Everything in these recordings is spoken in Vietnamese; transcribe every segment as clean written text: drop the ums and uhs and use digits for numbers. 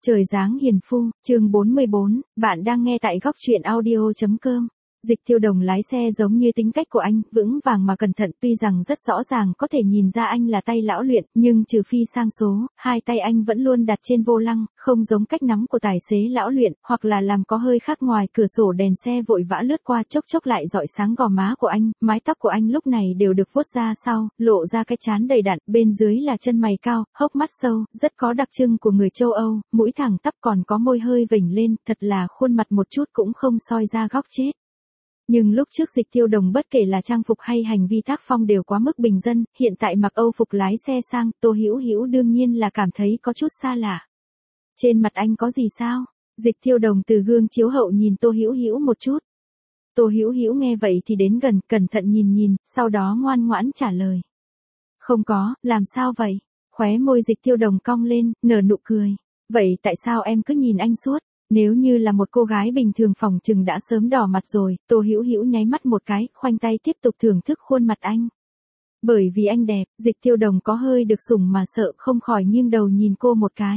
Trời dáng hiền phu, chương 44, bạn đang nghe tại góc truyện audio.com. Dịch Tiêu Đồng lái xe giống như tính cách của anh, vững vàng mà cẩn thận, tuy rằng rất rõ ràng có thể nhìn ra anh là tay lão luyện, nhưng trừ phi sang số, hai tay anh vẫn luôn đặt trên vô lăng, không giống cách nắm của tài xế lão luyện, hoặc là làm có hơi khác ngoài cửa sổ đèn xe vội vã lướt qua chốc chốc lại rọi sáng gò má của anh, mái tóc của anh lúc này đều được vuốt ra sau, lộ ra cái trán đầy đặn, bên dưới là chân mày cao, hốc mắt sâu, rất có đặc trưng của người châu Âu, mũi thẳng tắp còn có môi hơi vểnh lên, thật là khuôn mặt một chút cũng không soi ra góc chết. Nhưng lúc trước Dịch Tiêu Đồng bất kể là trang phục hay hành vi tác phong đều quá mức bình dân, hiện tại mặc Âu phục lái xe sang, Tô Hữu Hữu đương nhiên là cảm thấy có chút xa lạ. Trên mặt anh có gì sao? Dịch Tiêu Đồng từ gương chiếu hậu nhìn Tô Hữu Hữu một chút. Tô Hữu Hữu nghe vậy thì đến gần, cẩn thận nhìn, sau đó ngoan ngoãn trả lời. Không có, làm sao vậy? Khóe môi Dịch Tiêu Đồng cong lên, nở nụ cười. Vậy tại sao em cứ nhìn anh suốt? Nếu như là một cô gái bình thường phỏng chừng đã sớm đỏ mặt rồi, Tô Hữu Hữu nháy mắt một cái, khoanh tay tiếp tục thưởng thức khuôn mặt anh. Bởi vì anh đẹp, Dịch Tiêu Đồng có hơi được sủng mà sợ không khỏi nghiêng đầu nhìn cô một cái.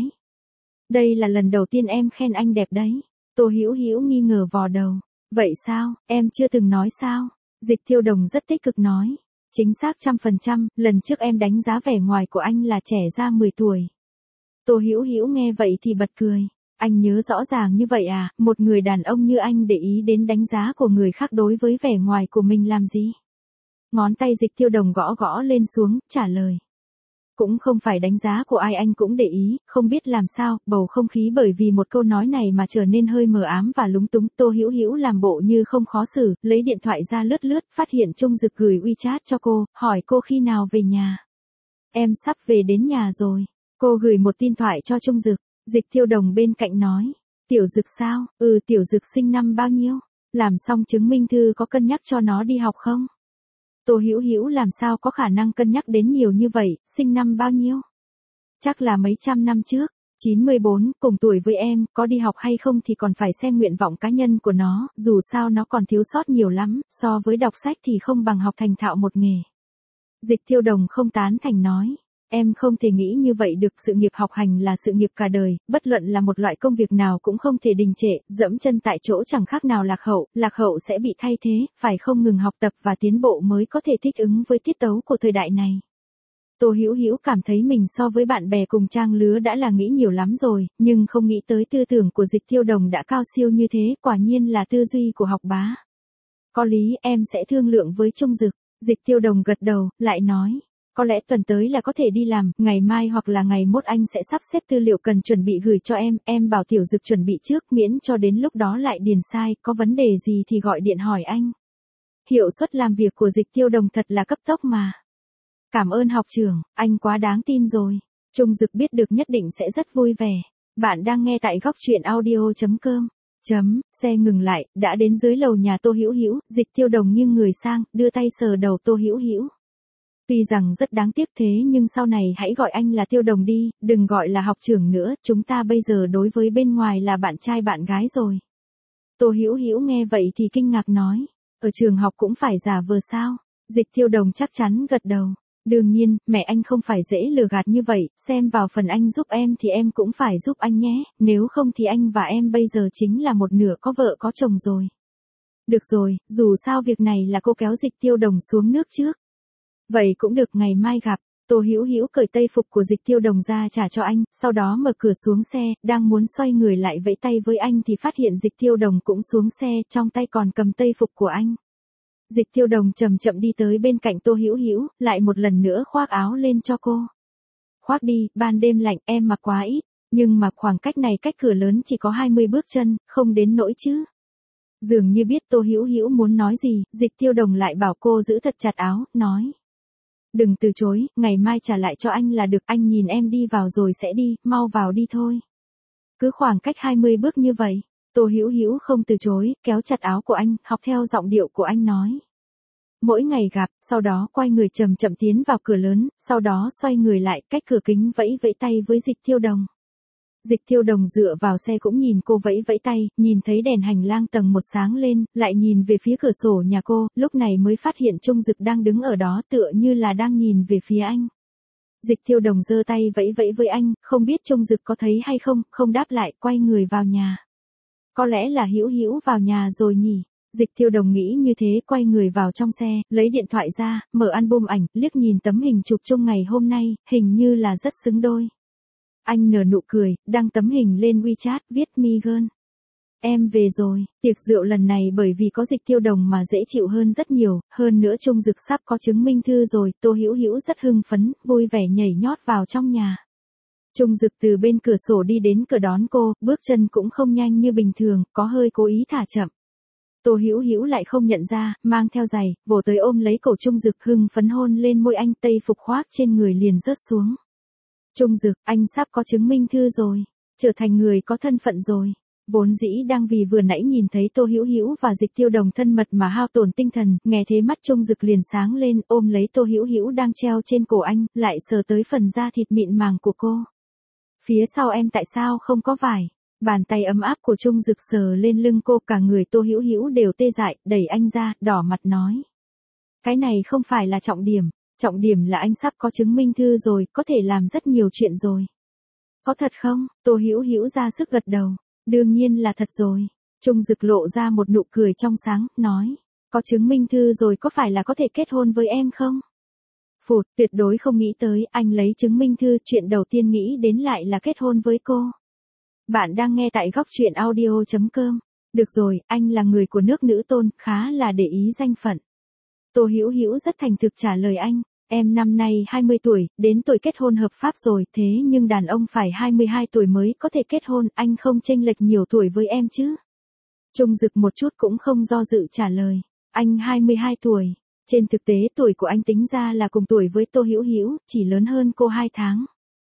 Đây là lần đầu tiên em khen anh đẹp đấy. Tô Hữu Hữu nghi ngờ vò đầu. Vậy sao, em chưa từng nói sao? Dịch Tiêu Đồng rất tích cực nói. Chính xác 100%, lần trước em đánh giá vẻ ngoài của anh là trẻ ra 10 tuổi. Tô Hữu Hữu nghe vậy thì bật cười. Anh nhớ rõ ràng như vậy à, một người đàn ông như anh để ý đến đánh giá của người khác đối với vẻ ngoài của mình làm gì? Ngón tay Dịch Tiêu Đồng gõ lên xuống, trả lời. Cũng không phải đánh giá của ai anh cũng để ý, không biết làm sao, bầu không khí bởi vì một câu nói này mà trở nên hơi mờ ám và lúng túng. Tô Hữu Hữu làm bộ như không khó xử, lấy điện thoại ra lướt, phát hiện Trung Dực gửi WeChat cho cô, hỏi cô khi nào về nhà. Em sắp về đến nhà rồi. Cô gửi một tin thoại cho Trung Dực. Dịch Tiêu Đồng bên cạnh nói. Tiểu Dực sao? Tiểu Dực sinh năm bao nhiêu? Làm xong chứng minh thư có cân nhắc cho nó đi học không? Tô Hữu Hữu làm sao có khả năng cân nhắc đến nhiều như vậy, sinh năm bao nhiêu? Chắc là mấy trăm năm trước. 94, cùng tuổi với em, có đi học hay không thì còn phải xem nguyện vọng cá nhân của nó, dù sao nó còn thiếu sót nhiều lắm, so với đọc sách thì không bằng học thành thạo một nghề. Dịch Tiêu Đồng không tán thành nói. Em không thể nghĩ như vậy được, sự nghiệp học hành là sự nghiệp cả đời, bất luận là một loại công việc nào cũng không thể đình trệ, dẫm chân tại chỗ chẳng khác nào lạc hậu sẽ bị thay thế, phải không ngừng học tập và tiến bộ mới có thể thích ứng với tiết tấu của thời đại này. Tô Hữu Hữu cảm thấy mình so với bạn bè cùng trang lứa đã là nghĩ nhiều lắm rồi, nhưng không nghĩ tới tư tưởng của Dịch Tiêu Đồng đã cao siêu như thế, quả nhiên là tư duy của học bá. Có lý, em sẽ thương lượng với Trung Dực. Dịch Tiêu Đồng gật đầu, lại nói. Có lẽ tuần tới là có thể đi làm, ngày mai hoặc là ngày mốt anh sẽ sắp xếp tư liệu cần chuẩn bị gửi cho em bảo Tiểu Dực chuẩn bị trước miễn cho đến lúc đó lại điền sai, có vấn đề gì thì gọi điện hỏi anh. Hiệu suất làm việc của Dịch Tiêu Đồng thật là cấp tốc mà. Cảm ơn học trưởng, anh quá đáng tin rồi. Trung Dực biết được nhất định sẽ rất vui vẻ. Bạn đang nghe tại góc truyện audio.com. Xe ngừng lại, đã đến dưới lầu nhà Tô Hữu Hữu, Dịch Tiêu Đồng nghiêng người sang, đưa tay sờ đầu Tô Hữu Hữu. Tuy rằng rất đáng tiếc thế nhưng sau này hãy gọi anh là Tiêu Đồng đi, đừng gọi là học trưởng nữa, chúng ta bây giờ đối với bên ngoài là bạn trai bạn gái rồi. Tô Hữu Hữu nghe vậy thì kinh ngạc nói, ở trường học cũng phải giả vờ sao? Dịch Tiêu Đồng chắc chắn gật đầu. Đương nhiên, mẹ anh không phải dễ lừa gạt như vậy, xem vào phần anh giúp em thì em cũng phải giúp anh nhé, nếu không thì anh và em bây giờ chính là một nửa có vợ có chồng rồi. Được rồi, dù sao việc này là cô kéo Dịch Tiêu Đồng xuống nước trước. Vậy cũng được, ngày mai gặp. Tô Hữu Hữu cởi tây phục của Dịch Tiêu Đồng ra trả cho anh, sau đó mở cửa xuống xe, đang muốn xoay người lại vẫy tay với anh thì phát hiện Dịch Tiêu Đồng cũng xuống xe, trong tay còn cầm tây phục của anh. Dịch Tiêu Đồng chậm chậm đi tới bên cạnh Tô Hữu Hữu, lại một lần nữa khoác áo lên cho cô. Khoác đi, ban đêm lạnh, em mặc quá ít, nhưng mà khoảng cách này cách cửa lớn chỉ có 20 bước chân, không đến nỗi chứ. Dường như biết Tô Hữu Hữu muốn nói gì, Dịch Tiêu Đồng lại bảo cô giữ thật chặt áo, nói. Đừng từ chối, ngày mai trả lại cho anh là được, anh nhìn em đi vào rồi sẽ đi, mau vào đi thôi. Cứ khoảng cách 20 bước như vậy, Tô Hữu Hữu không từ chối, kéo chặt áo của anh, học theo giọng điệu của anh nói. Mỗi ngày gặp, sau đó quay người chậm chậm tiến vào cửa lớn, sau đó xoay người lại, cách cửa kính vẫy tay với Dịch Tiêu Đồng. Dịch Tiêu Đồng dựa vào xe cũng nhìn cô vẫy tay, nhìn thấy đèn hành lang tầng 1 sáng lên, lại nhìn về phía cửa sổ nhà cô, lúc này mới phát hiện Trung Dực đang đứng ở đó tựa như là đang nhìn về phía anh. Dịch Thiêu Đồng giơ tay vẫy vẫy với anh, không biết Trung Dực có thấy hay không, không đáp lại, quay người vào nhà. Có lẽ là Hữu Hữu vào nhà rồi nhỉ. Dịch Thiêu Đồng nghĩ như thế, quay người vào trong xe, lấy điện thoại ra, mở album ảnh, liếc nhìn tấm hình chụp chung ngày hôm nay, hình như là rất xứng đôi. Anh nở nụ cười, đăng tấm hình lên WeChat, viết "Me girl. Em về rồi." Tiệc rượu lần này bởi vì có Dịch Thiêu Đồng mà dễ chịu hơn rất nhiều, hơn nữa Trung Dực sắp có chứng minh thư rồi, Tô Hữu Hữu rất hưng phấn, vui vẻ nhảy nhót vào trong nhà. Trung Dực từ bên cửa sổ đi đến cửa đón cô, bước chân cũng không nhanh như bình thường, có hơi cố ý thả chậm. Tô Hữu Hữu lại không nhận ra, mang theo giày, vồ tới ôm lấy cổ Trung Dực, hưng phấn hôn lên môi anh, tây phục khoác trên người liền rớt xuống. Trung Dực, anh sắp có chứng minh thư rồi, trở thành người có thân phận rồi. Vốn dĩ đang vì vừa nãy nhìn thấy Tô Hữu Hữu và Dịch Thiêu Đồng thân mật mà hao tổn tinh thần, nghe thế mắt Trung Dực liền sáng lên, ôm lấy Tô Hữu Hữu đang treo trên cổ anh, lại sờ tới phần da thịt mịn màng của cô. Phía sau em tại sao không có vải? Bàn tay ấm áp của Trung Dực sờ lên lưng cô, cả người Tô Hữu Hữu đều tê dại, đẩy anh ra, đỏ mặt nói. Cái này không phải là trọng điểm là anh sắp có chứng minh thư rồi, có thể làm rất nhiều chuyện rồi. Có thật không? Tô Hữu Hữu ra sức gật đầu. Đương nhiên là thật rồi. Trung Dực lộ ra một nụ cười trong sáng, nói. Có chứng minh thư rồi có phải là có thể kết hôn với em không? Phụt, tuyệt đối không nghĩ tới, anh lấy chứng minh thư, chuyện đầu tiên nghĩ đến lại là kết hôn với cô. Bạn đang nghe tại Góc Truyện Audio.com. Được rồi, anh là người của nước nữ tôn, khá là để ý danh phận. Tô Hữu Hữu rất thành thực trả lời anh. Em năm nay 20 tuổi, đến tuổi kết hôn hợp pháp rồi, thế nhưng đàn ông phải 22 tuổi mới có thể kết hôn, anh không chênh lệch nhiều tuổi với em chứ? Trung Dực một chút cũng không do dự trả lời. Anh 22 tuổi. Trên thực tế tuổi của anh tính ra là cùng tuổi với Tô Hữu Hữu, chỉ lớn hơn cô 2 tháng.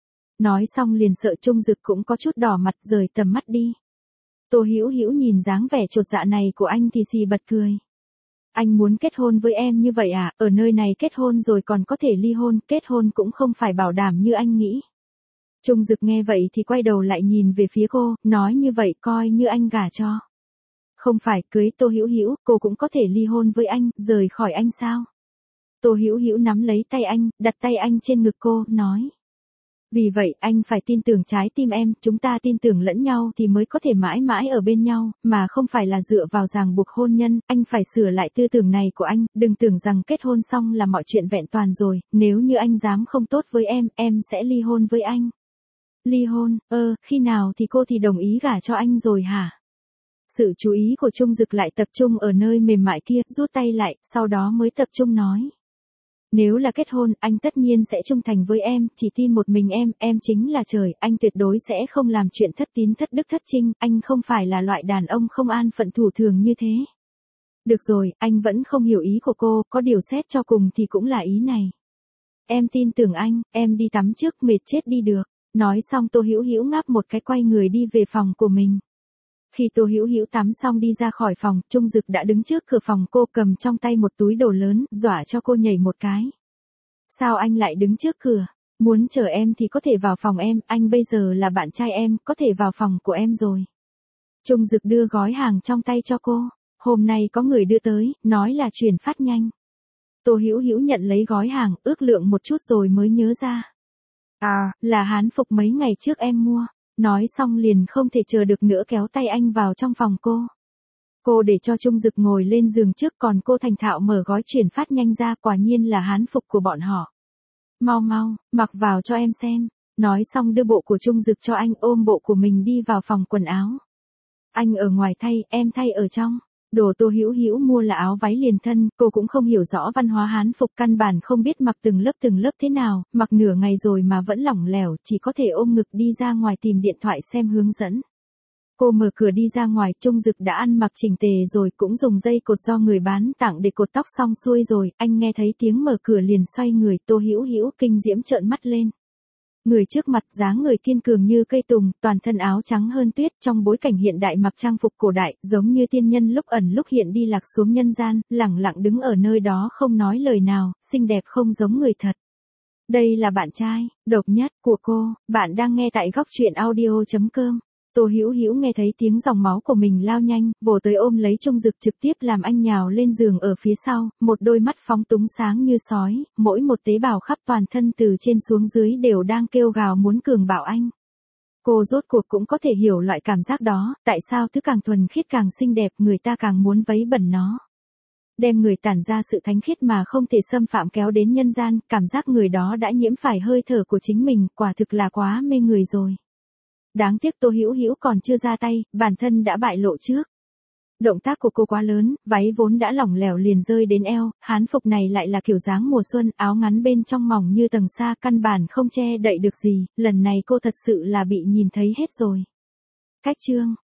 Nói xong liền sợ Trung Dực cũng có chút đỏ mặt, rời tầm mắt đi. Tô Hữu Hữu nhìn dáng vẻ chột dạ này của anh thì xì bật cười. Anh muốn kết hôn với em như vậy à, ở nơi này kết hôn rồi còn có thể ly hôn, kết hôn cũng không phải bảo đảm như anh nghĩ. Trung Dực nghe vậy thì quay đầu lại nhìn về phía cô, nói như vậy coi như anh gả cho. Không phải, cưới Tô Hữu Hữu, cô cũng có thể ly hôn với anh, rời khỏi anh sao? Tô Hữu Hữu nắm lấy tay anh, đặt tay anh trên ngực cô, nói. Vì vậy, anh phải tin tưởng trái tim em, chúng ta tin tưởng lẫn nhau thì mới có thể mãi mãi ở bên nhau, mà không phải là dựa vào ràng buộc hôn nhân, anh phải sửa lại tư tưởng này của anh, đừng tưởng rằng kết hôn xong là mọi chuyện vẹn toàn rồi, nếu như anh dám không tốt với em sẽ ly hôn với anh. Ly hôn, khi nào thì cô thì đồng ý gả cho anh rồi hả? Sự chú ý của Trung Dực lại tập trung ở nơi mềm mại kia, rút tay lại, sau đó mới tập trung nói. Nếu là kết hôn, anh tất nhiên sẽ trung thành với em, chỉ tin một mình em chính là trời, anh tuyệt đối sẽ không làm chuyện thất tín thất đức thất trinh, anh không phải là loại đàn ông không an phận thủ thường như thế. Được rồi, anh vẫn không hiểu ý của cô, có điều xét cho cùng thì cũng là ý này. Em tin tưởng anh, em đi tắm trước, mệt chết đi được. Nói xong Tô Hữu Hữu ngáp một cái quay người đi về phòng của mình. Khi Tô Hữu Hữu tắm xong đi ra khỏi phòng, Trung Dực đã đứng trước cửa phòng cô, cầm trong tay một túi đồ lớn, dọa cho cô nhảy một cái. Sao anh lại đứng trước cửa? Muốn chờ em thì có thể vào phòng em, anh bây giờ là bạn trai em, có thể vào phòng của em rồi. Trung Dực đưa gói hàng trong tay cho cô. Hôm nay có người đưa tới, nói là chuyển phát nhanh. Tô Hữu Hữu nhận lấy gói hàng, ước lượng một chút rồi mới nhớ ra. À, là hán phục mấy ngày trước em mua. Nói xong liền không thể chờ được nữa kéo tay anh vào trong phòng cô. Cô để cho Trung Dực ngồi lên giường trước, còn cô thành thạo mở gói chuyển phát nhanh ra, quả nhiên là hán phục của bọn họ. Mau mau, mặc vào cho em xem. Nói xong đưa bộ của Trung Dực cho anh, ôm bộ của mình đi vào phòng quần áo. Anh ở ngoài thay, em thay ở trong. Đồ Tô Hữu Hữu mua là áo váy liền thân, cô cũng không hiểu rõ văn hóa hán phục, căn bản không biết mặc từng lớp thế nào, mặc nửa ngày rồi mà vẫn lỏng lẻo, chỉ có thể ôm ngực đi ra ngoài tìm điện thoại xem hướng dẫn. Cô mở cửa đi ra ngoài, Trung Dực đã ăn mặc chỉnh tề rồi, cũng dùng dây cột do người bán tặng để cột tóc xong xuôi rồi, anh nghe thấy tiếng mở cửa liền xoay người, Tô Hữu Hữu kinh diễm trợn mắt lên. Người trước mặt dáng người kiên cường như cây tùng, toàn thân áo trắng hơn tuyết, trong bối cảnh hiện đại mặc trang phục cổ đại, giống như tiên nhân lúc ẩn lúc hiện đi lạc xuống nhân gian, lẳng lặng đứng ở nơi đó không nói lời nào, xinh đẹp không giống người thật. Đây là bạn trai độc nhất của cô, bạn đang nghe tại Góc Truyện Audio.com. Tô Hữu Hữu nghe thấy tiếng dòng máu của mình lao nhanh, vồ tới ôm lấy Trung Dực trực tiếp làm anh nhào lên giường ở phía sau, một đôi mắt phóng túng sáng như sói, mỗi một tế bào khắp toàn thân từ trên xuống dưới đều đang kêu gào muốn cường bạo anh. Cô rốt cuộc cũng có thể hiểu loại cảm giác đó, tại sao thứ càng thuần khiết càng xinh đẹp người ta càng muốn vấy bẩn nó. Đem người tản ra sự thánh khiết mà không thể xâm phạm kéo đến nhân gian, cảm giác người đó đã nhiễm phải hơi thở của chính mình, quả thực là quá mê người rồi. Đáng tiếc Tô Hữu Hữu còn chưa ra tay, bản thân đã bại lộ trước. Động tác của cô quá lớn, váy vốn đã lỏng lẻo liền rơi đến eo, hán phục này lại là kiểu dáng mùa xuân, áo ngắn bên trong mỏng như tầng sa, căn bản không che đậy được gì, lần này cô thật sự là bị nhìn thấy hết rồi. Cách chương